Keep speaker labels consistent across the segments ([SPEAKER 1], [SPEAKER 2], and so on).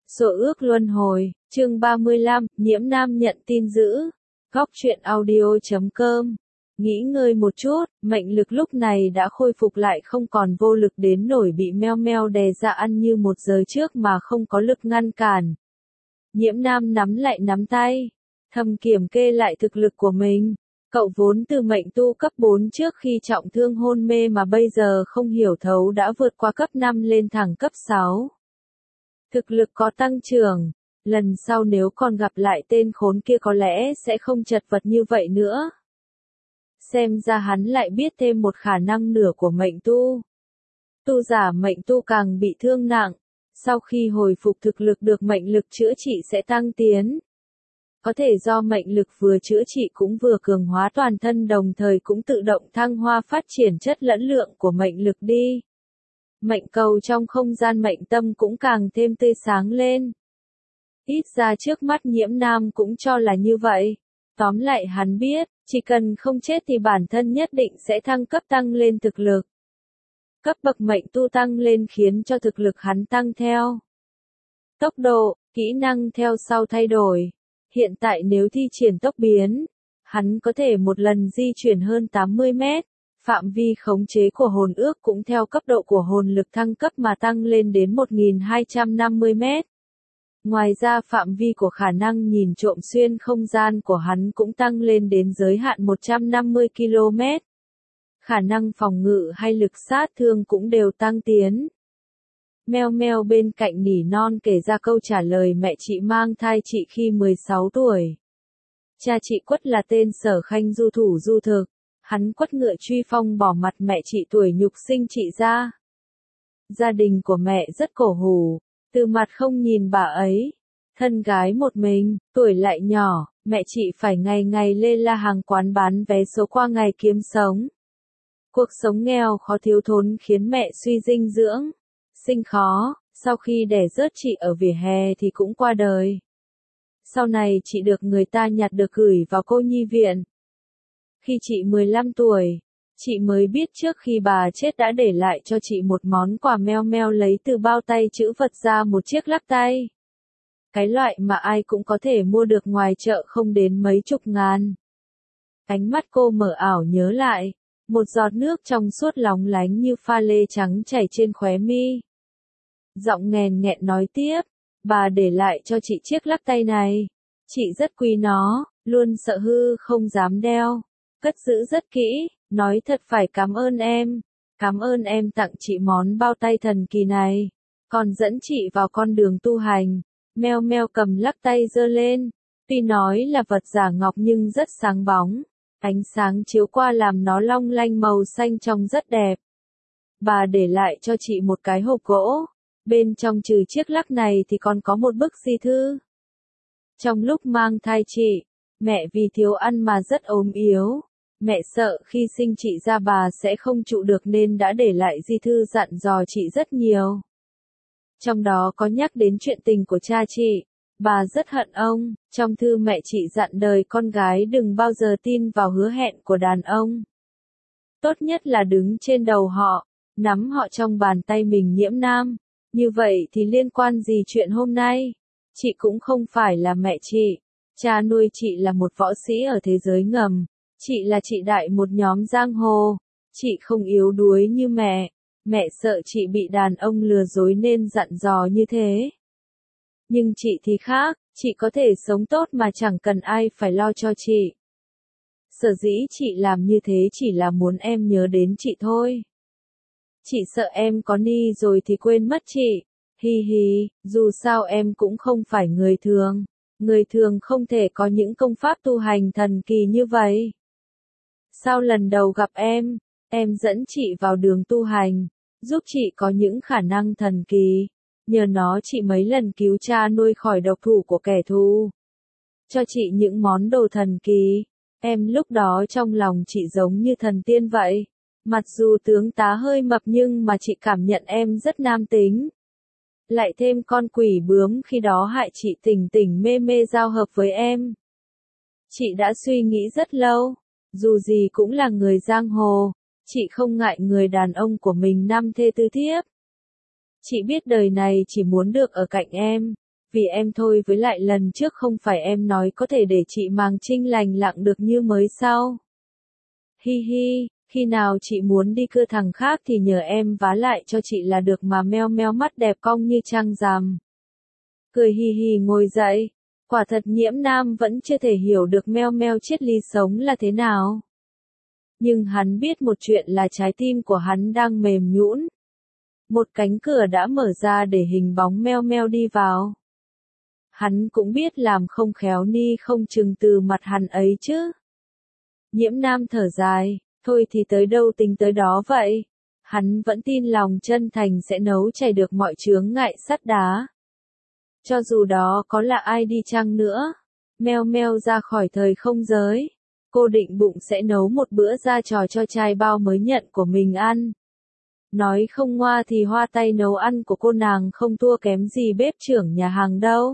[SPEAKER 1] Số ước luân hồi, chương 35, Nhiễm Nam nhận tin dữ. Góc truyện audio.com. Nghỉ ngơi một chút, mệnh lực lúc này đã khôi phục lại, không còn vô lực đến nổi bị meo meo đè ra ăn như một giờ trước mà không có lực ngăn cản. Nhiễm Nam nắm lại nắm tay, thầm kiểm kê lại thực lực của mình. Cậu vốn từ mệnh tu cấp 4 trước khi trọng thương hôn mê mà bây giờ không hiểu thấu đã vượt qua cấp 5 lên thẳng cấp 6. Thực lực có tăng trưởng, lần sau nếu còn gặp lại tên khốn kia có lẽ sẽ không chật vật như vậy nữa. Xem ra hắn lại biết thêm một khả năng nửa của mệnh tu. Tu giả mệnh tu càng bị thương nặng, sau khi hồi phục thực lực được mệnh lực chữa trị sẽ tăng tiến. Có thể do mệnh lực vừa chữa trị cũng vừa cường hóa toàn thân, đồng thời cũng tự động thăng hoa phát triển chất lẫn lượng của mệnh lực đi. Mệnh cầu trong không gian mệnh tâm cũng càng thêm tươi sáng lên. Ít ra trước mắt Nhiễm Nam cũng cho là như vậy. Tóm lại hắn biết, chỉ cần không chết thì bản thân nhất định sẽ thăng cấp, tăng lên thực lực. Cấp bậc mệnh tu tăng lên khiến cho thực lực hắn tăng theo. Tốc độ, kỹ năng theo sau thay đổi. Hiện tại nếu thi triển tốc biến, hắn có thể một lần di chuyển hơn 80 mét. Phạm vi khống chế của hồn ước cũng theo cấp độ của hồn lực thăng cấp mà tăng lên đến 1250 mét. Ngoài ra phạm vi của khả năng nhìn trộm xuyên không gian của hắn cũng tăng lên đến giới hạn 150 km. Khả năng phòng ngự hay lực sát thương cũng đều tăng tiến. Meo meo bên cạnh nỉ non kể ra câu trả lời mẹ chị mang thai chị khi 16 tuổi. Cha chị Quất là tên Sở Khanh du thủ du thực. Hắn quất ngựa truy phong bỏ mặt mẹ chị tuổi nhục sinh chị ra. Gia đình của mẹ rất cổ hủ, từ mặt không nhìn bà ấy. Thân gái một mình, tuổi lại nhỏ, mẹ chị phải ngày ngày lê la hàng quán bán vé số qua ngày kiếm sống. Cuộc sống nghèo khó thiếu thốn khiến mẹ suy dinh dưỡng, sinh khó, sau khi đẻ rớt chị ở vỉa hè thì cũng qua đời. Sau này chị được người ta nhặt được gửi vào cô nhi viện. Khi chị 15 tuổi, chị mới biết trước khi bà chết đã để lại cho chị một món quà meo meo lấy từ bao tay chữ vật ra một chiếc lắc tay. Cái loại mà ai cũng có thể mua được ngoài chợ không đến mấy chục ngàn. Ánh mắt cô mở ảo nhớ lại, một giọt nước trong suốt lóng lánh như pha lê trắng chảy trên khóe mi. Giọng nghèn nghẹn nói tiếp, bà để lại cho chị chiếc lắc tay này. Chị rất quý nó, luôn sợ hư không dám đeo. Cất giữ rất kỹ, nói thật phải cảm ơn em tặng chị món bao tay thần kỳ này, còn dẫn chị vào con đường tu hành. Meo meo cầm lắc tay giơ lên, tuy nói là vật giả ngọc nhưng rất sáng bóng, ánh sáng chiếu qua làm nó long lanh màu xanh trông rất đẹp. Bà để lại cho chị một cái hộp gỗ, bên trong trừ chiếc lắc này thì còn có một bức di thư. Trong lúc mang thai chị, mẹ vì thiếu ăn mà rất ốm yếu. Mẹ sợ khi sinh chị ra bà sẽ không trụ được nên đã để lại di thư dặn dò chị rất nhiều. Trong đó có nhắc đến chuyện tình của cha chị. Bà rất hận ông. Trong thư mẹ chị dặn đời con gái đừng bao giờ tin vào hứa hẹn của đàn ông. Tốt nhất là đứng trên đầu họ, nắm họ trong bàn tay mình. Nhiễm Nam. Như vậy thì liên quan gì chuyện hôm nay? Chị cũng không phải là mẹ chị. Cha nuôi chị là một võ sĩ ở thế giới ngầm. Chị là chị đại một nhóm giang hồ. Chị không yếu đuối như mẹ. Mẹ sợ chị bị đàn ông lừa dối nên dặn dò như thế. Nhưng chị thì khác, chị có thể sống tốt mà chẳng cần ai phải lo cho chị. Sở dĩ chị làm như thế chỉ là muốn em nhớ đến chị thôi. Chị sợ em có ni rồi thì quên mất chị. Hi hi, dù sao em cũng không phải người thường. Người thường không thể có những công pháp tu hành thần kỳ như vậy. Sau lần đầu gặp em dẫn chị vào đường tu hành, giúp chị có những khả năng thần kỳ. Nhờ nó chị mấy lần cứu cha nuôi khỏi độc thủ của kẻ thù. Cho chị những món đồ thần kỳ. Em lúc đó trong lòng chị giống như thần tiên vậy. Mặc dù tướng tá hơi mập nhưng mà chị cảm nhận em rất nam tính. Lại thêm con quỷ bướm khi đó hại chị tỉnh tỉnh mê mê giao hợp với em. Chị đã suy nghĩ rất lâu. Dù gì cũng là người giang hồ, chị không ngại người đàn ông của mình năm thê tư thiếp. Chị biết đời này chỉ muốn được ở cạnh em, Vì em thôi, với lại lần trước không phải em nói có thể để chị Màng Trinh lành lặng được như mới sao? Hi hi, khi nào chị muốn đi cưa thằng khác thì nhờ em vá lại cho chị là được mà. Meo meo mắt đẹp cong như trăng rằm. Cười hì hì ngồi dậy. Quả thật Nhiễm Nam vẫn chưa thể hiểu được meo meo triết lý sống là thế nào. Nhưng hắn biết một chuyện là trái tim của hắn đang mềm nhũn. Một cánh cửa đã mở ra để hình bóng meo meo đi vào. Hắn cũng biết làm không khéo ni không chừng từ mặt hắn ấy chứ. Nhiễm Nam thở dài, thôi thì tới đâu tính tới đó vậy. Hắn vẫn tin lòng chân thành sẽ nấu chảy được mọi chướng ngại sắt đá. Cho dù đó có là ai đi chăng nữa. Meo meo ra khỏi thời không giới. Cô định bụng sẽ nấu một bữa ra trò cho trai bao mới nhận của mình ăn. Nói không ngoa thì hoa tay nấu ăn của cô nàng không thua kém gì bếp trưởng nhà hàng đâu.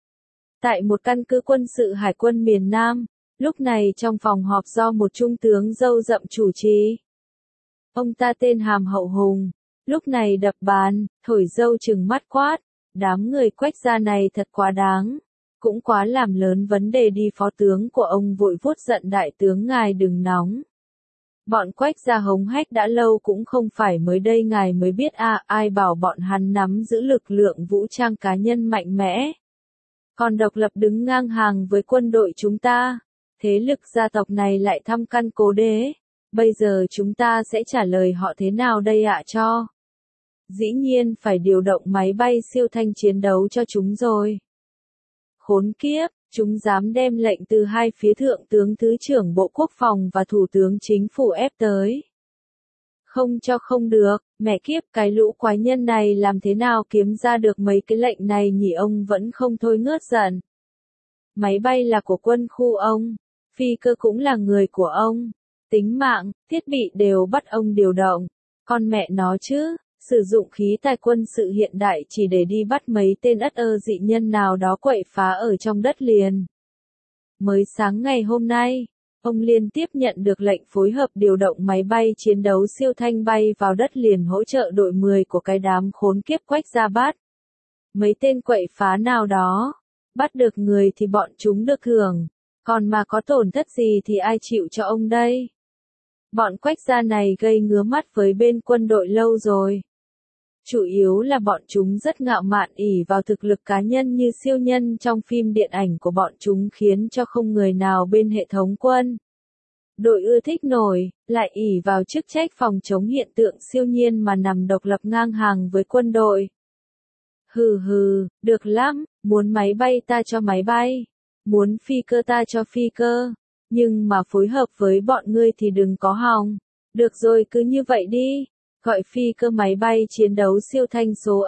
[SPEAKER 1] Tại một căn cứ quân sự Hải quân miền Nam, lúc này trong phòng họp do một trung tướng râu rậm chủ trì. Ông ta tên Hàm Hậu Hùng, lúc này đập bàn, thổi râu trừng mắt quát, đám người Quách gia này thật quá đáng, cũng quá làm lớn vấn đề đi. Phó tướng của ông vội vuốt giận, đại tướng ngài đừng nóng. Bọn Quách gia hống hách đã lâu, cũng không phải mới đây ngài mới biết à, ai bảo bọn hắn nắm giữ lực lượng vũ trang cá nhân mạnh mẽ. Còn độc lập đứng ngang hàng với quân đội chúng ta. Thế lực gia tộc này lại thăm căn cố đế. Bây giờ chúng ta sẽ trả lời họ thế nào đây ạ cho? Dĩ nhiên phải điều động máy bay siêu thanh chiến đấu cho chúng rồi. Khốn kiếp, chúng dám đem lệnh từ hai phía thượng tướng thứ trưởng Bộ Quốc phòng và thủ tướng chính phủ ép tới. Không cho không được, mẹ kiếp, cái lũ quái nhân này làm thế nào kiếm ra được mấy cái lệnh này nhỉ? Ông vẫn không thôi ngớt giận. Máy bay là của quân khu ông, phi cơ cũng là người của ông, tính mạng, thiết bị đều bắt ông điều động. Con mẹ nó chứ, sử dụng khí tài quân sự hiện đại chỉ để đi bắt mấy tên ất ơ dị nhân nào đó quậy phá ở trong đất liền. Mới sáng ngày hôm nay, ông liên tiếp nhận được lệnh phối hợp điều động máy bay chiến đấu siêu thanh bay vào đất liền hỗ trợ đội 10 của cái đám khốn kiếp Quách gia bắt. Mấy tên quậy phá nào đó, bắt được người thì bọn chúng được hưởng, còn mà có tổn thất gì thì ai chịu cho ông đây? Bọn Quách gia này gây ngứa mắt với bên quân đội lâu rồi. Chủ yếu là bọn chúng rất ngạo mạn, ỷ vào thực lực cá nhân như siêu nhân trong phim điện ảnh của bọn chúng khiến cho không người nào bên hệ thống quân đội ưa thích nổi, lại ỷ vào chức trách phòng chống hiện tượng siêu nhiên mà nằm độc lập ngang hàng với quân đội. Hừ hừ, được lắm, muốn máy bay ta cho máy bay, muốn phi cơ ta cho phi cơ, nhưng mà phối hợp với bọn ngươi thì đừng có hòng. Được rồi, cứ như vậy đi. Gọi phi cơ máy bay chiến đấu siêu thanh số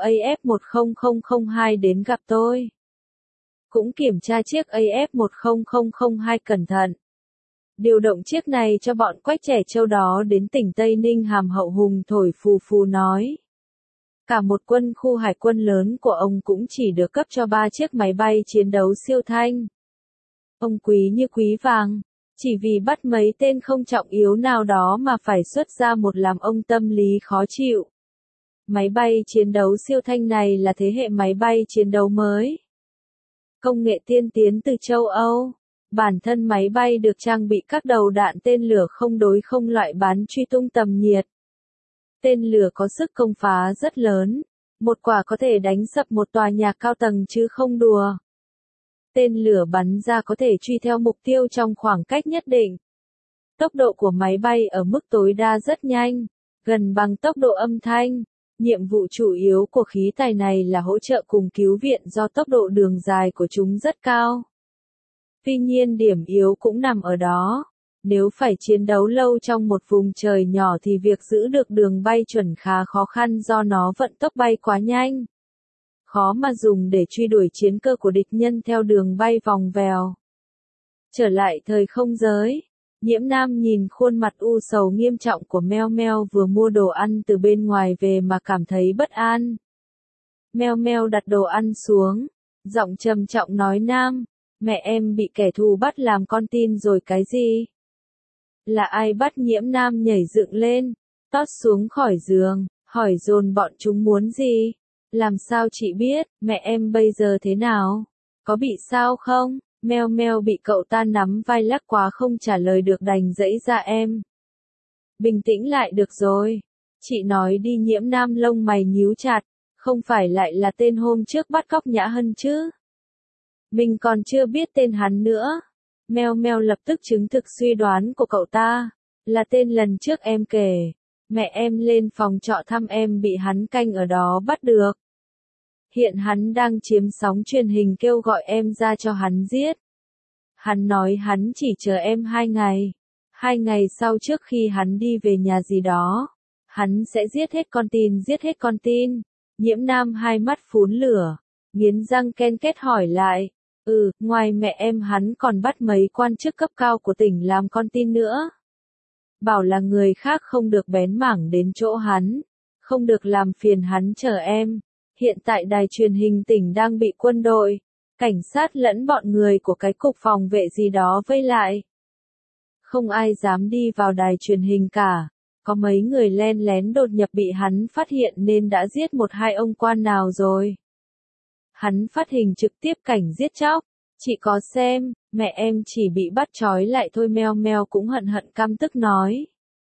[SPEAKER 1] AF10002 đến gặp tôi. Cũng kiểm tra chiếc AF10002 cẩn thận. Điều động chiếc này cho bọn Quách trẻ trâu đó đến tỉnh Tây Ninh. Hàm Hậu Hùng thổi phù phù nói. Cả một quân khu hải quân lớn của ông cũng chỉ được cấp cho 3 chiếc máy bay chiến đấu siêu thanh. Ông quý như quý vàng. Chỉ vì bắt mấy tên không trọng yếu nào đó mà phải xuất ra một, làm ông tâm lý khó chịu. Máy bay chiến đấu siêu thanh này là thế hệ máy bay chiến đấu mới. Công nghệ tiên tiến từ châu Âu. Bản thân máy bay được trang bị các đầu đạn tên lửa không đối không loại bắn truy tung tầm nhiệt. Tên lửa có sức công phá rất lớn. Một quả có thể đánh sập một tòa nhà cao tầng chứ không đùa. Tên lửa bắn ra có thể truy theo mục tiêu trong khoảng cách nhất định. Tốc độ của máy bay ở mức tối đa rất nhanh, gần bằng tốc độ âm thanh. Nhiệm vụ chủ yếu của khí tài này là hỗ trợ cùng cứu viện do tốc độ đường dài của chúng rất cao. Tuy nhiên điểm yếu cũng nằm ở đó. Nếu phải chiến đấu lâu trong một vùng trời nhỏ thì việc giữ được đường bay chuẩn khá khó khăn do nó vận tốc bay quá nhanh. Khó mà dùng để truy đuổi chiến cơ của địch nhân theo đường bay vòng vèo. Trở lại thời không giới, Nhiễm Nam nhìn khuôn mặt u sầu nghiêm trọng của Meo Meo vừa mua đồ ăn từ bên ngoài về mà cảm thấy bất an. Meo Meo đặt đồ ăn xuống, giọng trầm trọng nói: Nam, mẹ em bị kẻ thù bắt làm con tin rồi. Cái gì? Là ai bắt? Nhiễm Nam nhảy dựng lên, tót xuống khỏi giường, hỏi dồn bọn chúng muốn gì? Làm sao chị biết, mẹ em bây giờ thế nào? Có bị sao không? Meo meo bị cậu ta nắm vai lắc quá không trả lời được đành giãy ra em. Bình tĩnh lại được rồi. Chị nói đi. Nhiễm Nam lông mày nhíu chặt. Không phải lại là tên hôm trước bắt cóc Nhã Hân chứ? Mình còn chưa biết tên hắn nữa. Meo meo lập tức chứng thực suy đoán của cậu ta. Là tên lần trước em kể. Mẹ em lên phòng trọ thăm em bị hắn canh ở đó bắt được. Hiện hắn đang chiếm sóng truyền hình kêu gọi em ra cho hắn giết. Hắn nói hắn chỉ chờ em 2 ngày. 2 ngày sau trước khi hắn đi về nhà gì đó, hắn sẽ giết hết con tin. Nhiễm Nam hai mắt phún lửa, nghiến răng ken kết hỏi lại. Ngoài mẹ em hắn còn bắt mấy quan chức cấp cao của tỉnh làm con tin nữa. Bảo là người khác không được bén mảng đến chỗ hắn, không được làm phiền hắn chờ em. Hiện tại đài truyền hình tỉnh đang bị quân đội, cảnh sát lẫn bọn người của cái cục phòng vệ gì đó vây lại. Không ai dám đi vào đài truyền hình cả. Có mấy người len lén đột nhập bị hắn phát hiện nên đã giết 1-2 ông quan nào rồi. Hắn phát hình trực tiếp cảnh giết chóc. Chị có xem, mẹ em chỉ bị bắt trói lại thôi. Meo meo cũng hận hận căm tức nói.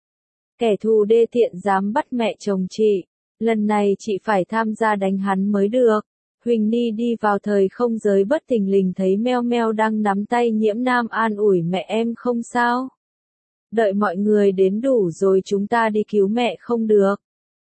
[SPEAKER 1] Kẻ thù đê tiện dám bắt mẹ chồng chị. Lần này chị phải tham gia đánh hắn mới được. Huỳnh Ni đi vào thời không giới bất thình lình thấy Meo Meo đang nắm tay Nhiễm Nam an ủi mẹ em không sao. Đợi mọi người đến đủ rồi chúng ta đi cứu mẹ không được.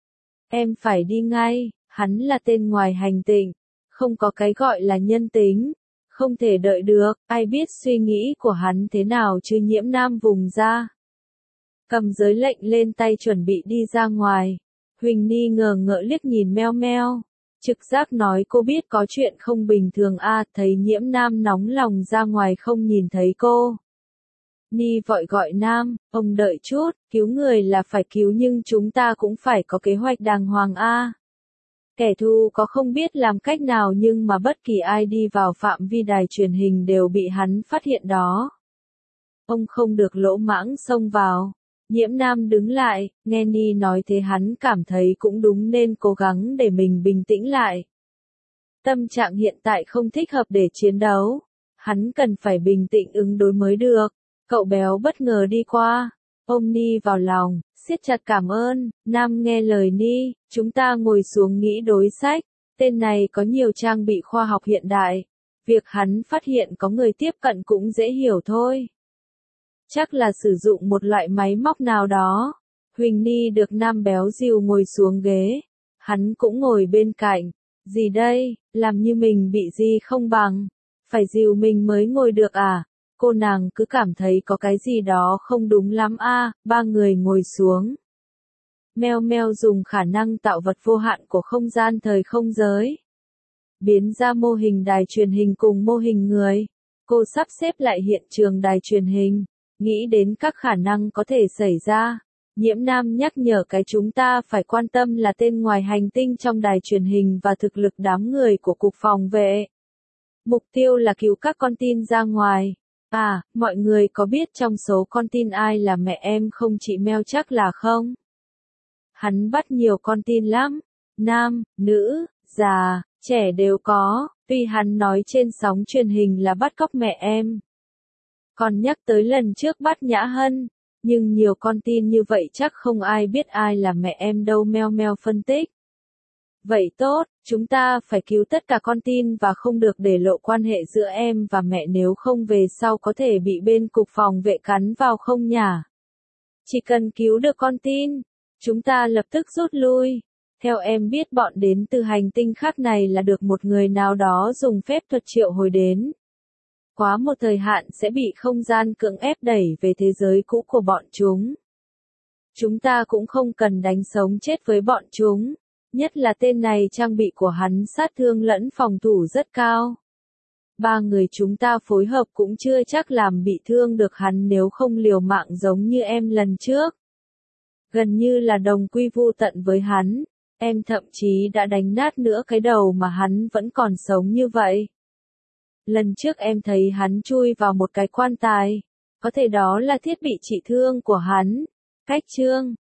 [SPEAKER 1] Em phải đi ngay, hắn là tên ngoài hành tinh, không có cái gọi là nhân tính, không thể đợi được, ai biết suy nghĩ của hắn thế nào chứ. Nhiễm Nam vùng ra. Cầm giới lệnh lên tay chuẩn bị đi ra ngoài. Huỳnh Ni ngờ ngợ liếc nhìn Meo Meo. Trực giác nói cô biết có chuyện không bình thường thấy Nhiễm Nam nóng lòng ra ngoài không nhìn thấy cô. Ni vội gọi Nam, ông đợi chút, cứu người là phải cứu nhưng chúng ta cũng phải có kế hoạch đàng hoàng Kẻ thù có không biết làm cách nào nhưng mà bất kỳ ai đi vào phạm vi đài truyền hình đều bị hắn phát hiện đó. Ông không được lỗ mãng xông vào. Nhiễm Nam đứng lại, nghe Ni nói thế hắn cảm thấy cũng đúng nên cố gắng để mình bình tĩnh lại. Tâm trạng hiện tại không thích hợp để chiến đấu. Hắn cần phải bình tĩnh ứng đối mới được. Cậu béo bất ngờ đi qua, ôm Ni vào lòng, siết chặt cảm ơn. Nam nghe lời Ni, chúng ta ngồi xuống nghĩ đối sách. Tên này có nhiều trang bị khoa học hiện đại. Việc hắn phát hiện có người tiếp cận cũng dễ hiểu thôi. Chắc là sử dụng một loại máy móc nào đó. Huỳnh Ni được Nam béo dìu ngồi xuống ghế. Hắn cũng ngồi bên cạnh. Gì đây, làm như mình bị gì không bằng. Phải dìu mình mới ngồi được Cô nàng cứ cảm thấy có cái gì đó không đúng lắm Ba người ngồi xuống. Meo Meo dùng khả năng tạo vật vô hạn của không gian thời không giới. Biến ra mô hình đài truyền hình cùng mô hình người. Cô sắp xếp lại hiện trường đài truyền hình. Nghĩ đến các khả năng có thể xảy ra. Nhiễm Nam nhắc nhở cái chúng ta phải quan tâm là tên ngoài hành tinh trong đài truyền hình và thực lực đám người của cục phòng vệ. Mục tiêu là cứu các con tin ra ngoài. Mọi người có biết trong số con tin ai là mẹ em không? Chị Meo chắc là không. Hắn bắt nhiều con tin lắm. Nam, nữ, già, trẻ đều có. Tuy hắn nói trên sóng truyền hình là bắt cóc mẹ em. Còn nhắc tới lần trước bắt Nhã Hân. Nhưng nhiều con tin như vậy chắc không ai biết ai là mẹ em đâu. Meo Meo phân tích. Vậy tốt, chúng ta phải cứu tất cả con tin và không được để lộ quan hệ giữa em và mẹ nếu không về sau có thể bị bên cục phòng vệ cắn vào không nhỉ? Chỉ cần cứu được con tin, chúng ta lập tức rút lui. Theo em biết bọn đến từ hành tinh khác này là được một người nào đó dùng phép thuật triệu hồi đến. Quá một thời hạn sẽ bị không gian cưỡng ép đẩy về thế giới cũ của bọn chúng. Chúng ta cũng không cần đánh sống chết với bọn chúng. Nhất là tên này trang bị của hắn sát thương lẫn phòng thủ rất cao. Ba người chúng ta phối hợp cũng chưa chắc làm bị thương được hắn nếu không liều mạng giống như em lần trước. Gần như là đồng quy vu tận với hắn, em thậm chí đã đánh nát nữa cái đầu mà hắn vẫn còn sống như vậy. Lần trước em thấy hắn chui vào một cái quan tài, có thể đó là thiết bị trị thương của hắn. Cách chương